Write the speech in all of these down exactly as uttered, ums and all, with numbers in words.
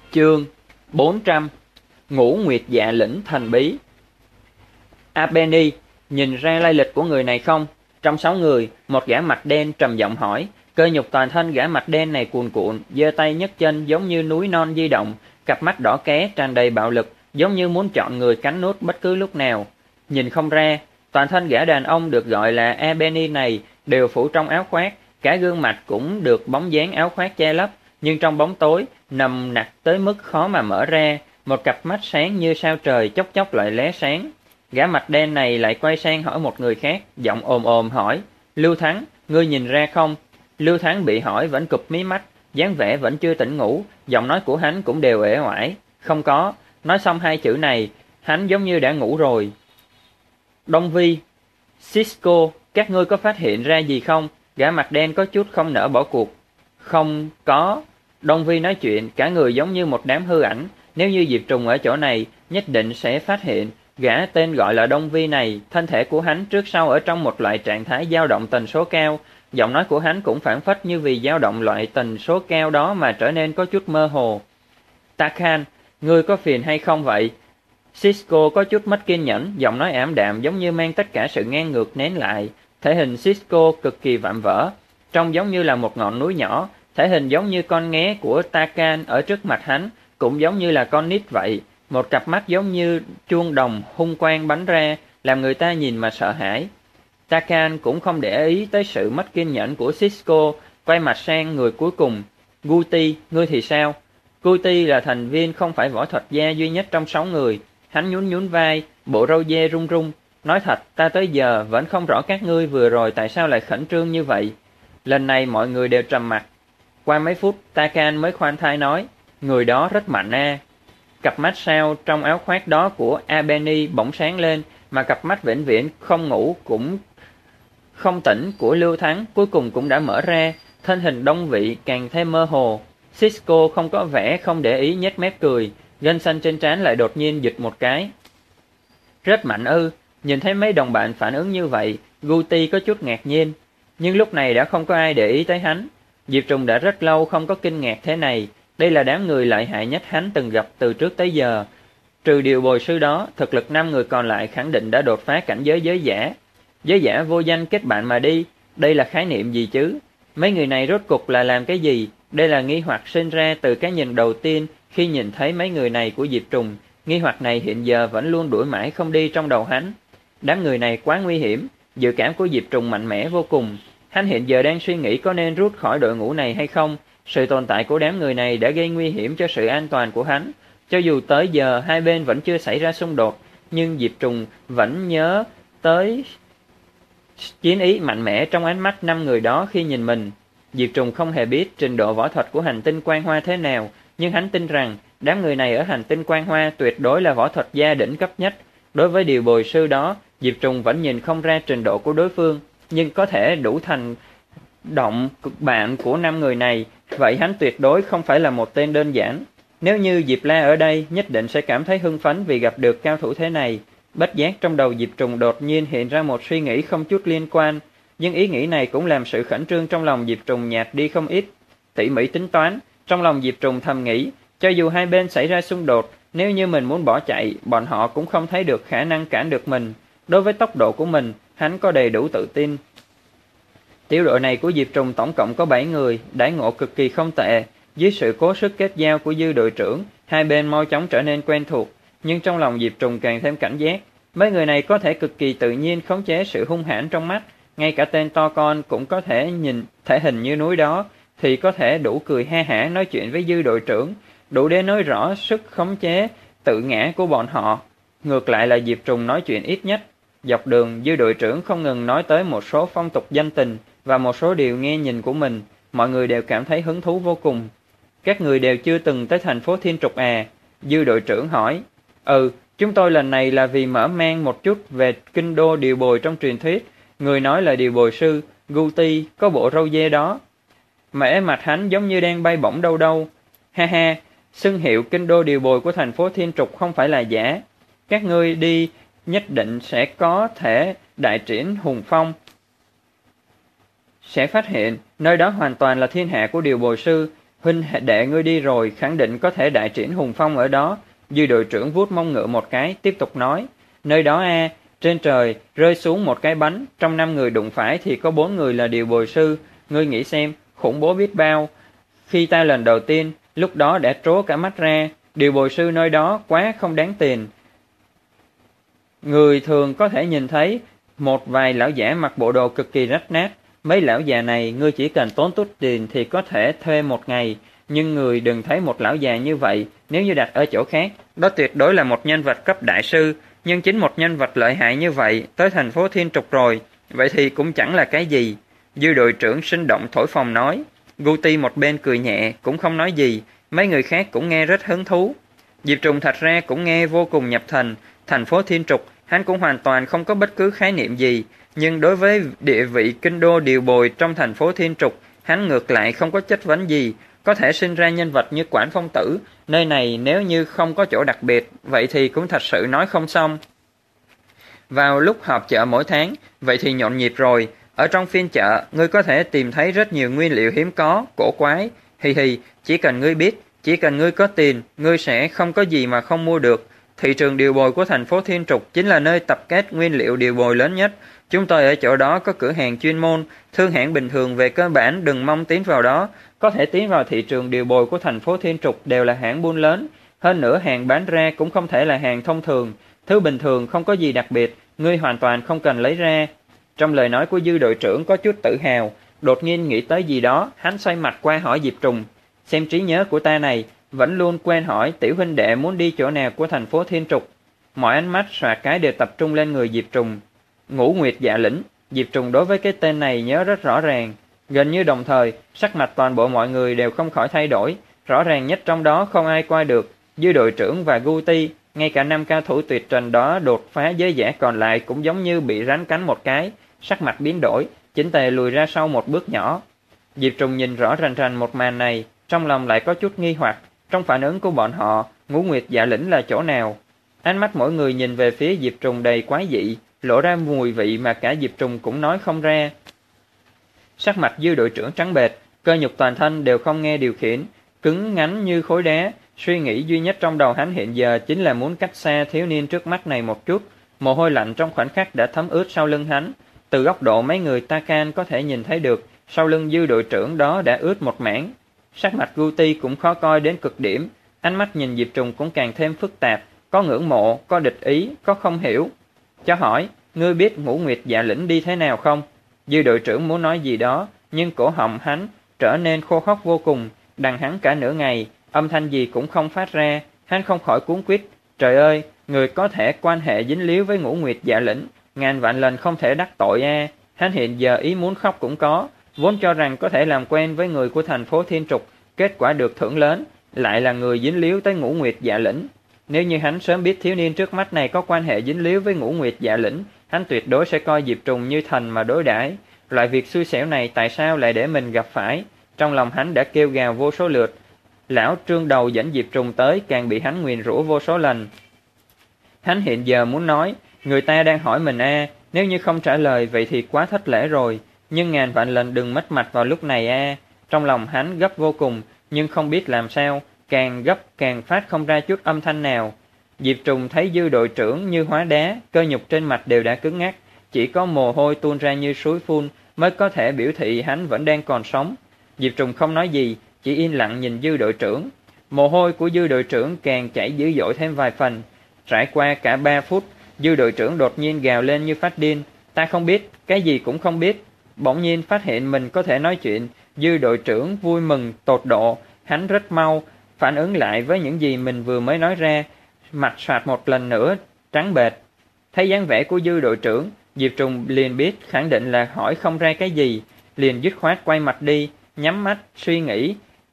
Chương bốn trăm. Ngũ Nguyệt Dạ Lĩnh thần bí. Albany nhìn ra lai lịch của người này không? Trong sáu người, một gã mặt đen trầm giọng hỏi. Cơ nhục toàn thân gã mặt đen này cuồn cuộn, giơ tay nhấc chân giống như núi non di động, cặp mắt đỏ ké tràn đầy bạo lực, giống như muốn chọn người cắn nuốt bất cứ lúc nào. Nhìn không ra, toàn thân gã đàn ông được gọi là Albany này đều phủ trong áo khoác, cả gương mặt cũng được bóng dáng áo khoác che lấp, nhưng trong bóng tối nằm nặc tới mức khó mà mở ra, một cặp mắt sáng như sao trời chốc chốc lại lóe sáng. Gã mặt đen này lại quay sang hỏi một người khác, giọng ồm ồm hỏi: Lưu Thắng, ngươi nhìn ra không? Lưu Thắng bị hỏi vẫn cụp mí mắt, dáng vẻ vẫn chưa tỉnh ngủ, giọng nói của hắn cũng đều uể oải. Không có. Nói xong hai chữ này, hắn giống như đã ngủ rồi. Đông Vi, Cisco, các ngươi có phát hiện ra gì không? Gã mặt đen có chút không nỡ bỏ cuộc. Không có. Đông Vi nói chuyện, cả người giống như một đám hư ảnh. Nếu như Diệp Trùng ở chỗ này, nhất định sẽ phát hiện. Gã tên gọi là Đông Vi này, thân thể của hắn trước sau ở trong một loại trạng thái dao động tần số cao. Giọng nói của hắn cũng phản phất như vì dao động loại tần số cao đó mà trở nên có chút mơ hồ. Tarkhan, ngươi có phiền hay không vậy? Cisco có chút mất kiên nhẫn, giọng nói ảm đạm giống như mang tất cả sự ngang ngược nén lại. Thể hình Cisco cực kỳ vạm vỡ, trông giống như là một ngọn núi nhỏ. Thể hình giống như con nghé của Tarkhan ở trước mặt hắn, cũng giống như là con nít vậy. Một cặp mắt giống như chuông đồng hung quang bắn ra, làm người ta nhìn mà sợ hãi. Tarkhan cũng không để ý tới sự mất kiên nhẫn của Cisco, quay mặt sang người cuối cùng. Guti, ngươi thì sao? Guti là thành viên không phải võ thuật gia duy nhất trong sáu người. Hắn nhún nhún vai, bộ râu dê rung rung. Nói thật, ta tới giờ vẫn không rõ các ngươi vừa rồi tại sao lại khẩn trương như vậy. Lần này mọi người đều trầm mặc. Qua mấy phút, Tarkhan mới khoan thai nói, người đó rất mạnh a. Cặp mắt sao trong áo khoác đó của Albany bỗng sáng lên, mà cặp mắt vĩnh viễn không ngủ cũng không tỉnh của Lưu Thắng cuối cùng cũng đã mở ra, thân hình đông vị càng thêm mơ hồ. Cisco không có vẻ không để ý nhếch mép cười, gân xanh trên trán lại đột nhiên giật một cái. Rất mạnh ư? Nhìn thấy mấy đồng bạn phản ứng như vậy, Guti có chút ngạc nhiên, nhưng lúc này đã không có ai để ý tới hắn. Diệp Trùng đã rất lâu không có kinh ngạc thế này, đây là đám người lợi hại nhất hắn từng gặp từ trước tới giờ. Trừ điều bồi sư đó, thực lực năm người còn lại khẳng định đã đột phá cảnh giới giới giả. Giới giả vô danh kết bạn mà đi, đây là khái niệm gì chứ? Mấy người này rốt cục là làm cái gì? Đây là nghi hoặc sinh ra từ cái nhìn đầu tiên khi nhìn thấy mấy người này của Diệp Trùng. Nghi hoặc này hiện giờ vẫn luôn đuổi mãi không đi trong đầu hắn. Đám người này quá nguy hiểm, dự cảm của Diệp Trùng mạnh mẽ vô cùng. Hắn hiện giờ đang suy nghĩ có nên rút khỏi đội ngũ này hay không. Sự tồn tại của đám người này đã gây nguy hiểm cho sự an toàn của hắn. Cho dù tới giờ hai bên vẫn chưa xảy ra xung đột, nhưng Diệp Trùng vẫn nhớ tới chiến ý mạnh mẽ trong ánh mắt năm người đó khi nhìn mình. Diệp Trùng không hề biết trình độ võ thuật của hành tinh Quan Hoa thế nào, nhưng hắn tin rằng đám người này ở hành tinh Quan Hoa tuyệt đối là võ thuật gia đỉnh cấp nhất. Đối với điều bồi sư đó, Diệp Trùng vẫn nhìn không ra trình độ của đối phương, nhưng có thể đủ thành động cực bạn của năm người này, vậy hắn tuyệt đối không phải là một tên đơn giản. Nếu như Diệp La ở đây, nhất định sẽ cảm thấy hưng phấn vì gặp được cao thủ thế này. Bất giác trong đầu Diệp Trùng đột nhiên hiện ra một suy nghĩ không chút liên quan, nhưng ý nghĩ này cũng làm sự khẩn trương trong lòng Diệp Trùng nhạt đi không ít. Tỉ mỉ tính toán, trong lòng Diệp Trùng thầm nghĩ, cho dù hai bên xảy ra xung đột, nếu như mình muốn bỏ chạy, bọn họ cũng không thấy được khả năng cản được mình. Đối với tốc độ của mình, hắn có đầy đủ tự tin. Tiểu đội này của Diệp Trùng tổng cộng có bảy người, đãi ngộ cực kỳ không tệ. Dưới sự cố sức kết giao của Dư đội trưởng, hai bên mau chóng trở nên quen thuộc, nhưng trong lòng Diệp Trùng càng thêm cảnh giác. Mấy người này có thể cực kỳ tự nhiên khống chế sự hung hãn trong mắt, ngay cả tên to con cũng có thể nhìn thể hình như núi đó, thì có thể đủ cười ha hả nói chuyện với Dư đội trưởng, đủ để nói rõ sức khống chế tự ngã của bọn họ. Ngược lại là Diệp Trùng nói chuyện ít nhất. Dọc đường, Dư đội trưởng không ngừng nói tới một số phong tục danh tình và một số điều nghe nhìn của mình, mọi người đều cảm thấy hứng thú vô cùng. Các người đều chưa từng tới thành phố Thiên Trục à? Dư đội trưởng hỏi. Ừ, chúng tôi lần này là vì mở mang một chút về kinh đô điều bồi trong truyền thuyết. Người nói là điều bồi sư, Guti, có bộ râu dê đó. Mẻ mặt hắn giống như đang bay bổng đâu đâu. Ha ha, xưng hiệu kinh đô điều bồi của thành phố Thiên Trục không phải là giả. Các ngươi đi nhất định sẽ có thể đại triển hùng phong. Sẽ phát hiện nơi đó hoàn toàn là thiên hạ của điều bồi sư. Huynh đệ ngươi đi rồi, khẳng định có thể đại triển hùng phong ở đó. Dư đội trưởng vuốt mông ngựa một cái, tiếp tục nói. Nơi đó a, trên trời rơi xuống một cái bánh, trong năm người đụng phải thì có bốn người là điều bồi sư. Ngươi nghĩ xem, khủng bố biết bao. Khi ta lần đầu tiên, lúc đó đã trố cả mắt ra. Điều bồi sư nơi đó quá không đáng tiền. Người thường có thể nhìn thấy một vài lão giả mặc bộ đồ cực kỳ rách nát. Mấy lão già này ngươi chỉ cần tốn chút tiền thì có thể thuê một ngày. Nhưng người đừng thấy một lão già như vậy, nếu như đặt ở chỗ khác, đó tuyệt đối là một nhân vật cấp đại sư. Nhưng chính một nhân vật lợi hại như vậy, tới thành phố Thiên Trục rồi, vậy thì cũng chẳng là cái gì. Dư đội trưởng sinh động thổi phồng nói. Guti một bên cười nhẹ, cũng không nói gì, mấy người khác cũng nghe rất hứng thú. Diệp Trùng thật ra cũng nghe vô cùng nhập thần, thành phố Thiên Trục, hắn cũng hoàn toàn không có bất cứ khái niệm gì, nhưng đối với địa vị kinh đô điều bồi trong thành phố Thiên Trục, hắn ngược lại không có chất vấn gì, có thể sinh ra nhân vật như Quản Phong Tử, nơi này nếu như không có chỗ đặc biệt, vậy thì cũng thật sự nói không xong. Vào lúc họp chợ mỗi tháng, vậy thì nhộn nhịp rồi, ở trong phiên chợ, ngươi có thể tìm thấy rất nhiều nguyên liệu hiếm có, cổ quái, hì hì, chỉ cần ngươi biết, chỉ cần ngươi có tiền, ngươi sẽ không có gì mà không mua được. Thị trường điều bồi của thành phố Thiên Trục chính là nơi tập kết nguyên liệu điều bồi lớn nhất. Chúng tôi ở chỗ đó có cửa hàng chuyên môn, thương hãng bình thường về cơ bản đừng mong tiến vào đó. Có thể tiến vào thị trường điều bồi của thành phố Thiên Trục đều là hãng buôn lớn. Hơn nữa hàng bán ra cũng không thể là hàng thông thường. Thứ bình thường không có gì đặc biệt, ngươi hoàn toàn không cần lấy ra. Trong lời nói của Dư đội trưởng có chút tự hào, đột nhiên nghĩ tới gì đó, hắn xoay mặt qua hỏi Diệp Trùng. Xem trí nhớ của ta này, vẫn luôn quên hỏi tiểu huynh đệ muốn đi chỗ nào của thành phố Thiên Trục. Mọi ánh mắt xoạt cái đều tập trung lên người Diệp Trùng. Ngũ Nguyệt Dạ Lĩnh, Diệp Trùng đối với cái tên này nhớ rất rõ ràng. Gần như đồng thời, sắc mặt toàn bộ mọi người đều không khỏi thay đổi. Rõ ràng nhất trong đó không ai qua được, Dư đội trưởng và Guti, ngay cả năm cao thủ tuyệt trần đó đột phá giới giả còn lại cũng giống như bị rắn cắn một cái, sắc mặt biến đổi, chỉnh tề lùi ra sau một bước nhỏ. Diệp Trùng nhìn rõ rành rành một màn này, trong lòng lại có chút nghi hoặc, trong phản ứng của bọn họ, Ngũ Nguyệt Dạ Lĩnh là chỗ nào? Ánh mắt mỗi người nhìn về phía Diệp Trùng đầy quái dị, lộ ra mùi vị mà cả Diệp Trùng cũng nói không ra. Sắc mặt Dư đội trưởng trắng bệch, cơ nhục toàn thân đều không nghe điều khiển, cứng ngắn như khối đá, suy nghĩ duy nhất trong đầu hắn hiện giờ chính là muốn cách xa thiếu niên trước mắt này một chút. Mồ hôi lạnh trong khoảnh khắc đã thấm ướt sau lưng hắn, từ góc độ mấy người Takan có thể nhìn thấy được, sau lưng Dư đội trưởng đó đã ướt một mảng. Sắc mặt Guti cũng khó coi đến cực điểm, ánh mắt nhìn Diệp Trùng cũng càng thêm phức tạp, có ngưỡng mộ, có địch ý, có không hiểu. Cho hỏi, ngươi biết Ngũ Nguyệt Dạ Lĩnh đi thế nào không? Dư đội trưởng muốn nói gì đó, nhưng cổ họng hắn trở nên khô khốc vô cùng, đằng hắn cả nửa ngày, âm thanh gì cũng không phát ra, hắn không khỏi cuống quýt. Trời ơi, người có thể quan hệ dính líu với Ngũ Nguyệt Dạ Lĩnh, ngàn vạn lần không thể đắc tội a. Hắn hiện giờ ý muốn khóc cũng có, vốn cho rằng có thể làm quen với người của thành phố Thiên Trục, kết quả được thưởng lớn, lại là người dính líu tới Ngũ Nguyệt Dạ Lĩnh. Nếu như hắn sớm biết thiếu niên trước mắt này có quan hệ dính líu với Ngũ Nguyệt Dạ Lĩnh, hắn tuyệt đối sẽ coi Diệp Trùng như thần mà đối đãi. Loại việc xui xẻo này tại sao lại để mình gặp phải? Trong lòng hắn đã kêu gào vô số lượt. Lão Trương đầu dẫn Diệp Trùng tới càng bị hắn nguyền rủa vô số lần. Hắn hiện giờ muốn nói, người ta đang hỏi mình a, nếu như không trả lời vậy thì quá thất lễ rồi, nhưng ngàn vạn lần đừng mất mặt vào lúc này a. Trong lòng hắn gấp vô cùng, nhưng không biết làm sao, càng gấp càng phát không ra chút âm thanh nào. Diệp Trùng thấy Dư đội trưởng như hóa đá, cơ nhục trên mặt đều đã cứng ngắc, chỉ có mồ hôi tuôn ra như suối phun mới có thể biểu thị hắn vẫn đang còn sống. Diệp Trùng không nói gì, chỉ yên lặng nhìn Dư đội trưởng. Mồ hôi của Dư đội trưởng càng chảy dữ dội thêm vài phần. Trải qua cả ba phút, Dư đội trưởng đột nhiên gào lên như phát điên. Ta không biết, cái gì cũng không biết. Bỗng nhiên phát hiện mình có thể nói chuyện, Dư đội trưởng vui mừng tột độ, hắn rất mau phản ứng lại với những gì mình vừa mới nói ra, mặt soạt một lần nữa trắng bệch. Thấy dáng vẻ của Dư đội trưởng, Diệp Trùng liền biết khẳng định là hỏi không ra cái gì, liền dứt khoát quay mặt đi, nhắm mắt suy nghĩ.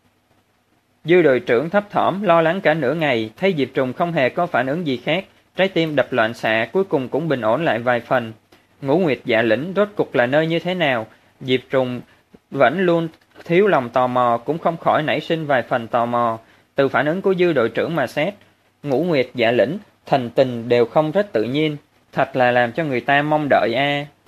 Dư đội trưởng thấp thỏm lo lắng cả nửa ngày, thấy Diệp Trùng không hề có phản ứng gì khác, trái tim đập loạn xạ, cuối cùng cũng bình ổn lại vài phần. Ngũ Nguyệt Dạ Lĩnh rốt cục là nơi như thế nào? Diệp Trùng vẫn luôn thiếu lòng tò mò, cũng không khỏi nảy sinh vài phần tò mò. Từ phản ứng của Dư đội trưởng mà xét, Ngũ Nguyệt Dạ Lĩnh thần tình đều không rất tự nhiên, thật là làm cho người ta mong đợi a.